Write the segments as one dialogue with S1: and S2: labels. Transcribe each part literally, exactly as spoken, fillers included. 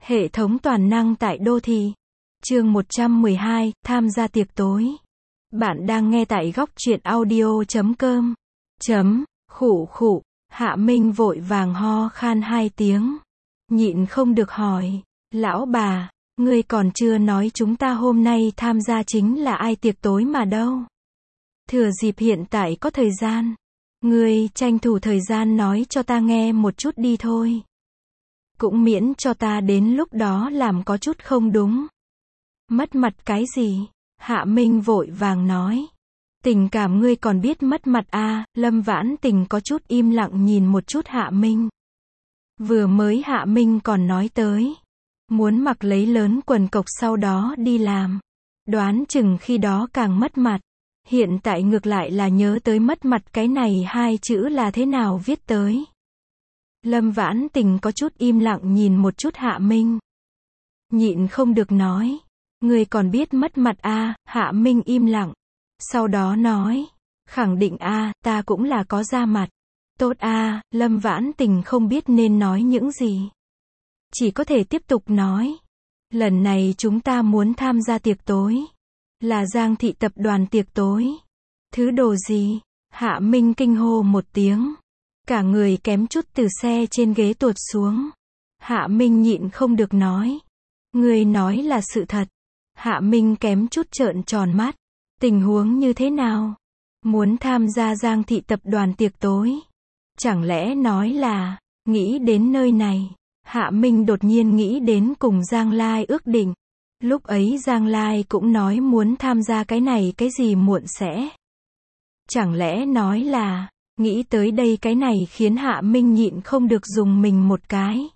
S1: Hệ thống toàn năng tại đô thị. Chương một trăm mười hai, tham gia tiệc tối. Bạn đang nghe tại góc truyện audio chấm com. Chấm, khụ khụ, Hạ Minh vội vàng ho khan hai tiếng. Nhịn không được hỏi, lão bà, ngươi còn chưa nói chúng ta hôm nay tham gia chính là ai tiệc tối mà đâu. Thừa dịp hiện tại có thời gian, ngươi tranh thủ thời gian nói cho ta nghe một chút đi thôi. Cũng miễn cho ta đến lúc đó làm có chút không đúng. Mất mặt cái gì? Hạ Minh vội vàng nói. Tình cảm ngươi còn biết mất mặt à? Lâm Vãn Tình có chút im lặng nhìn một chút Hạ Minh. Vừa mới Hạ Minh còn nói tới, muốn mặc lấy lớn quần cộc sau đó đi làm. Đoán chừng khi đó càng mất mặt. Hiện tại ngược lại là nhớ tới mất mặt cái này hai chữ là thế nào viết tới. Lâm Vãn Tình có chút im lặng nhìn một chút Hạ Minh. Nhịn không được nói. Ngươi còn biết mất mặt à? Hạ Minh im lặng. Sau đó nói. Khẳng định à, ta cũng là có da mặt. Tốt à, Lâm Vãn Tình không biết nên nói những gì. Chỉ có thể tiếp tục nói. Lần này chúng ta muốn tham gia tiệc tối. Là Giang thị tập đoàn tiệc tối. Thứ đồ gì? Hạ Minh kinh hô một tiếng. Cả người kém chút từ xe trên ghế tuột xuống. Hạ Minh nhịn không được nói. Người nói là sự thật. Hạ Minh kém chút trợn tròn mắt. Tình huống như thế nào? Muốn tham gia Giang thị tập đoàn tiệc tối. Chẳng lẽ nói là, nghĩ đến nơi này. Hạ Minh đột nhiên nghĩ đến cùng Giang Lai ước định. Lúc ấy Giang Lai cũng nói muốn tham gia cái này cái gì muộn sẽ. Chẳng lẽ nói là, nghĩ tới đây cái này khiến Hạ Minh nhịn không được dùng mình một cái.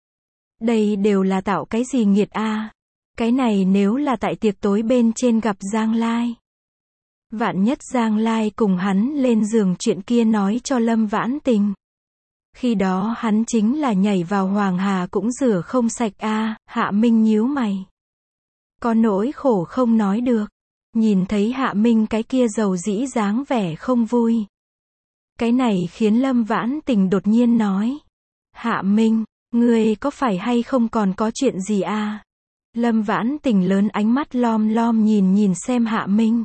S1: Đây đều là tạo cái gì nghiệt a? Cái này nếu là tại tiệc tối bên trên gặp Giang Lai. Vạn nhất Giang Lai cùng hắn lên giường chuyện kia nói cho Lâm Vãn Tình. Khi đó hắn chính là nhảy vào Hoàng Hà cũng rửa không sạch a. Hạ Minh nhíu mày. Có nỗi khổ không nói được. Nhìn thấy Hạ Minh cái kia dầu dĩ dáng vẻ không vui. Cái này khiến Lâm Vãn Tình đột nhiên nói. Hạ Minh, ngươi có phải hay không còn có chuyện gì à? Lâm Vãn Tình lớn ánh mắt lom lom nhìn nhìn xem Hạ Minh.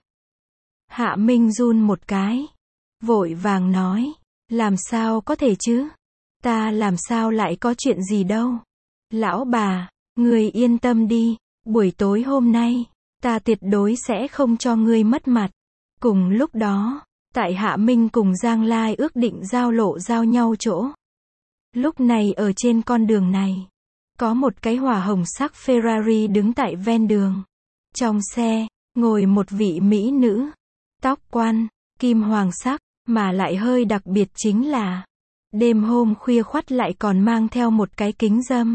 S1: Hạ Minh run một cái. Vội vàng nói. Làm sao có thể chứ? Ta làm sao lại có chuyện gì đâu? Lão bà, ngươi yên tâm đi. Buổi tối hôm nay, ta tuyệt đối sẽ không cho ngươi mất mặt. Cùng lúc đó, tại Hạ Minh cùng Giang Lai ước định giao lộ giao nhau chỗ. Lúc này ở trên con đường này, có một cái hỏa hồng sắc Ferrari đứng tại ven đường. Trong xe, ngồi một vị mỹ nữ. Tóc quăn, kim hoàng sắc, mà lại hơi đặc biệt chính là, đêm hôm khuya khoắt lại còn mang theo một cái kính râm.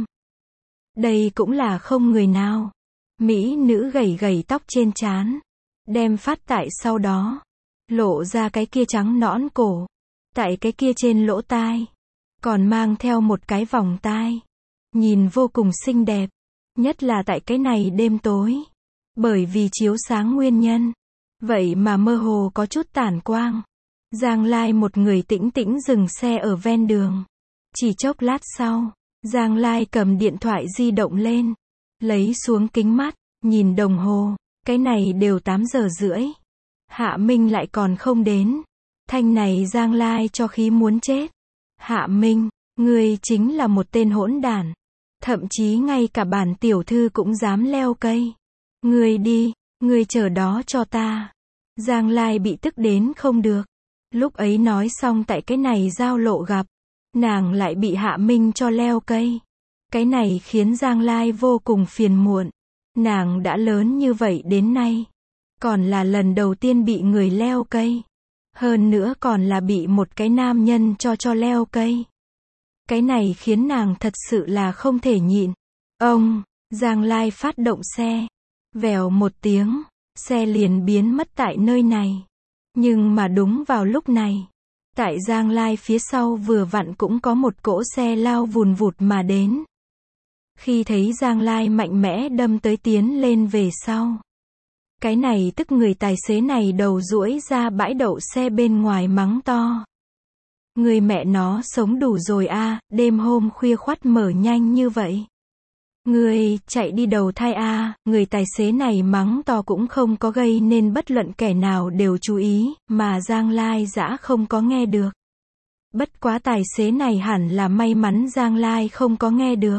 S1: Đây cũng là không người nào. Mỹ nữ gầy gầy tóc trên trán, đem phát tại sau đó, lộ ra cái kia trắng nõn cổ, tại cái kia trên lỗ tai, còn mang theo một cái vòng tai, nhìn vô cùng xinh đẹp, nhất là tại cái này đêm tối, bởi vì chiếu sáng nguyên nhân, vậy mà mơ hồ có chút tản quang. Giang Lai một người tĩnh tĩnh dừng xe ở ven đường. Chỉ chốc lát sau, Giang Lai cầm điện thoại di động lên. Lấy xuống kính mắt, nhìn đồng hồ, cái này đều tám giờ rưỡi. Hạ Minh lại còn không đến. Thanh này Giang Lai cho khí muốn chết. Hạ Minh, ngươi chính là một tên hỗn đản. Thậm chí ngay cả bản tiểu thư cũng dám leo cây. Ngươi đi, ngươi chờ đó cho ta. Giang Lai bị tức đến không được. Lúc ấy nói xong tại cái này giao lộ gặp. Nàng lại bị Hạ Minh cho leo cây. Cái này khiến Giang Lai vô cùng phiền muộn. Nàng đã lớn như vậy đến nay. Còn là lần đầu tiên bị người leo cây. Hơn nữa còn là bị một cái nam nhân cho cho leo cây. Cái này khiến nàng thật sự là không thể nhịn. Ông, Giang Lai phát động xe. Vèo một tiếng, xe liền biến mất tại nơi này. Nhưng mà đúng vào lúc này, tại Giang Lai phía sau vừa vặn cũng có một cỗ xe lao vùn vụt mà đến. Khi thấy Giang Lai mạnh mẽ đâm tới tiến lên về sau. Cái này tức người tài xế này đầu duỗi ra bãi đậu xe bên ngoài mắng to. Người mẹ nó sống đủ rồi a, đêm hôm khuya khoắt mở nhanh như vậy. Ngươi, chạy đi đầu thai a, người tài xế này mắng to cũng không có gây nên bất luận kẻ nào đều chú ý, mà Giang Lai Dã không có nghe được. Bất quá tài xế này hẳn là may mắn Giang Lai không có nghe được.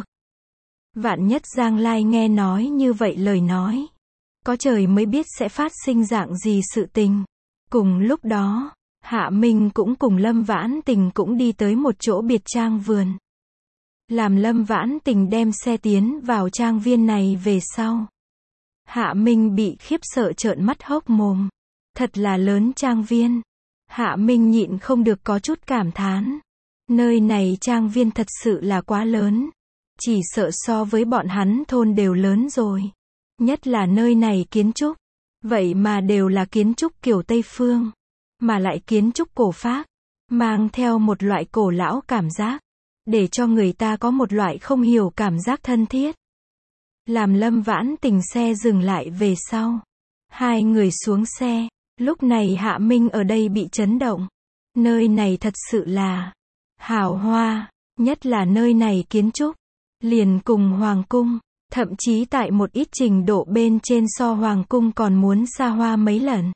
S1: Vạn nhất Giang Lai nghe nói như vậy lời nói. Có trời mới biết sẽ phát sinh dạng gì sự tình. Cùng lúc đó, Hạ Minh cũng cùng Lâm Vãn Tình cũng đi tới một chỗ biệt trang vườn. Làm Lâm Vãn Tình đem xe tiến vào trang viên này về sau. Hạ Minh bị khiếp sợ trợn mắt hốc mồm. Thật là lớn trang viên. Hạ Minh nhịn không được có chút cảm thán. Nơi này trang viên thật sự là quá lớn. Chỉ sợ so với bọn hắn thôn đều lớn rồi. Nhất là nơi này kiến trúc. Vậy mà đều là kiến trúc kiểu Tây Phương. Mà lại kiến trúc cổ Pháp. Mang theo một loại cổ lão cảm giác. Để cho người ta có một loại không hiểu cảm giác thân thiết. Làm Lâm Vãn Tình xe dừng lại về sau. Hai người xuống xe. Lúc này Hạ Minh ở đây bị chấn động. Nơi này thật sự là hào hoa. Nhất là nơi này kiến trúc. Liền cùng Hoàng cung. Thậm chí tại một ít trình độ bên trên so Hoàng cung còn muốn xa hoa mấy lần.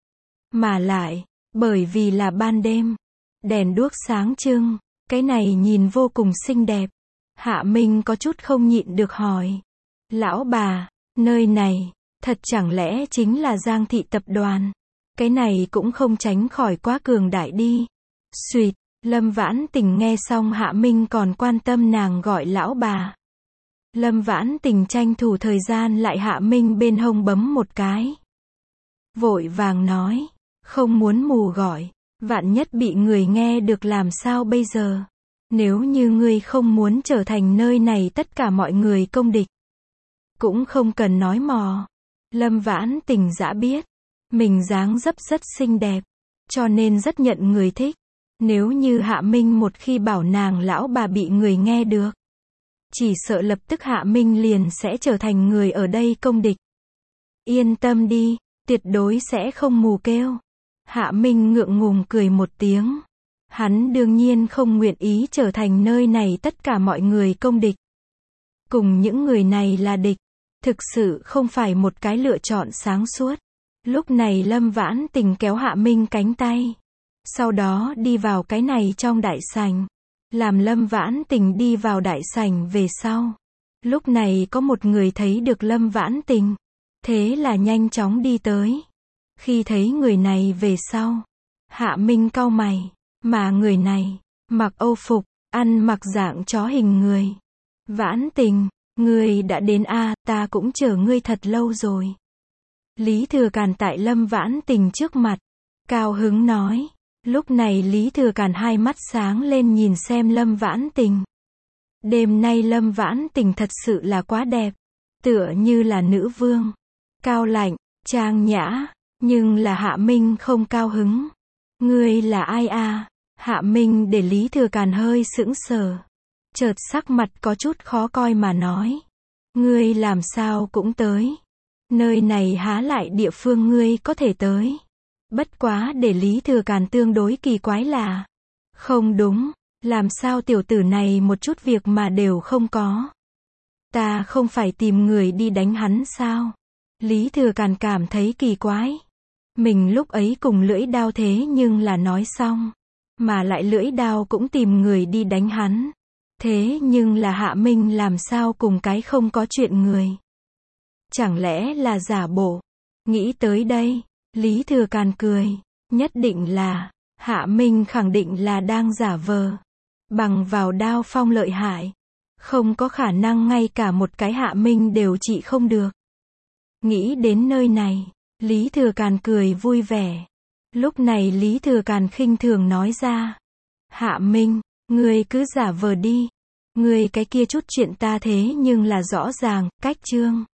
S1: Mà lại, bởi vì là ban đêm. Đèn đuốc sáng trưng. Cái này nhìn vô cùng xinh đẹp. Hạ Minh có chút không nhịn được hỏi. Lão bà, nơi này, thật chẳng lẽ chính là Giang thị tập đoàn? Cái này cũng không tránh khỏi quá cường đại đi. Xuyệt, Lâm Vãn Tình nghe xong Hạ Minh còn quan tâm nàng gọi lão bà. Lâm Vãn Tình tranh thủ thời gian lại Hạ Minh bên hông bấm một cái. Vội vàng nói, không muốn mù gọi. Vạn nhất bị người nghe được làm sao bây giờ? Nếu như ngươi không muốn trở thành nơi này tất cả mọi người công địch. Cũng không cần nói mò. Lâm Vãn Tình đã biết. Mình dáng dấp rất xinh đẹp. Cho nên rất nhận người thích. Nếu như Hạ Minh một khi bảo nàng lão bà bị người nghe được. Chỉ sợ lập tức Hạ Minh liền sẽ trở thành người ở đây công địch. Yên tâm đi, tuyệt đối sẽ không mù kêu. Hạ Minh ngượng ngùng cười một tiếng. Hắn đương nhiên không nguyện ý trở thành nơi này tất cả mọi người công địch. Cùng những người này là địch. Thực sự không phải một cái lựa chọn sáng suốt. Lúc này Lâm Vãn Tình kéo Hạ Minh cánh tay. Sau đó đi vào cái này trong đại sảnh. Làm Lâm Vãn Tình đi vào đại sảnh về sau. Lúc này có một người thấy được Lâm Vãn Tình. Thế là nhanh chóng đi tới. Khi thấy người này về sau. Hạ Minh cau mày. Mà người này, mặc âu phục, ăn mặc dạng chó hình người. Vãn Tình, ngươi đã đến a, ta cũng chờ ngươi thật lâu rồi. Lý Thừa Càn tại Lâm Vãn Tình trước mặt. Cao hứng nói. Lúc này Lý Thừa Càn hai mắt sáng lên nhìn xem Lâm Vãn Tình. Đêm nay Lâm Vãn Tình thật sự là quá đẹp. Tựa như là nữ vương. Cao lạnh, trang nhã. Nhưng là Hạ Minh không cao hứng. Ngươi là ai a? Hạ Minh để Lý Thừa Càn hơi sững sờ. Chợt sắc mặt có chút khó coi mà nói. Ngươi làm sao cũng tới. Nơi này há lại địa phương ngươi có thể tới. Bất quá để Lý Thừa Càn tương đối kỳ quái là. Không đúng, làm sao tiểu tử này một chút việc mà đều không có. Ta không phải tìm người đi đánh hắn sao? Lý Thừa Càn cảm thấy kỳ quái. Mình lúc ấy cùng lưỡi đao thế nhưng là nói xong. Mà lại lưỡi đao cũng tìm người đi đánh hắn. Thế nhưng là Hạ Minh làm sao cùng cái không có chuyện người. Chẳng lẽ là giả bộ. Nghĩ tới đây, Lý Thừa Càn cười. Nhất định là, Hạ Minh khẳng định là đang giả vờ. Bằng vào đao phong lợi hại. Không có khả năng ngay cả một cái Hạ Minh đều trị không được. Nghĩ đến nơi này, Lý Thừa Càn cười vui vẻ. Lúc này Lý Thừa Càn khinh thường nói ra. Hạ Minh, ngươi cứ giả vờ đi. Ngươi cái kia chút chuyện ta thế nhưng là rõ ràng, cách chương.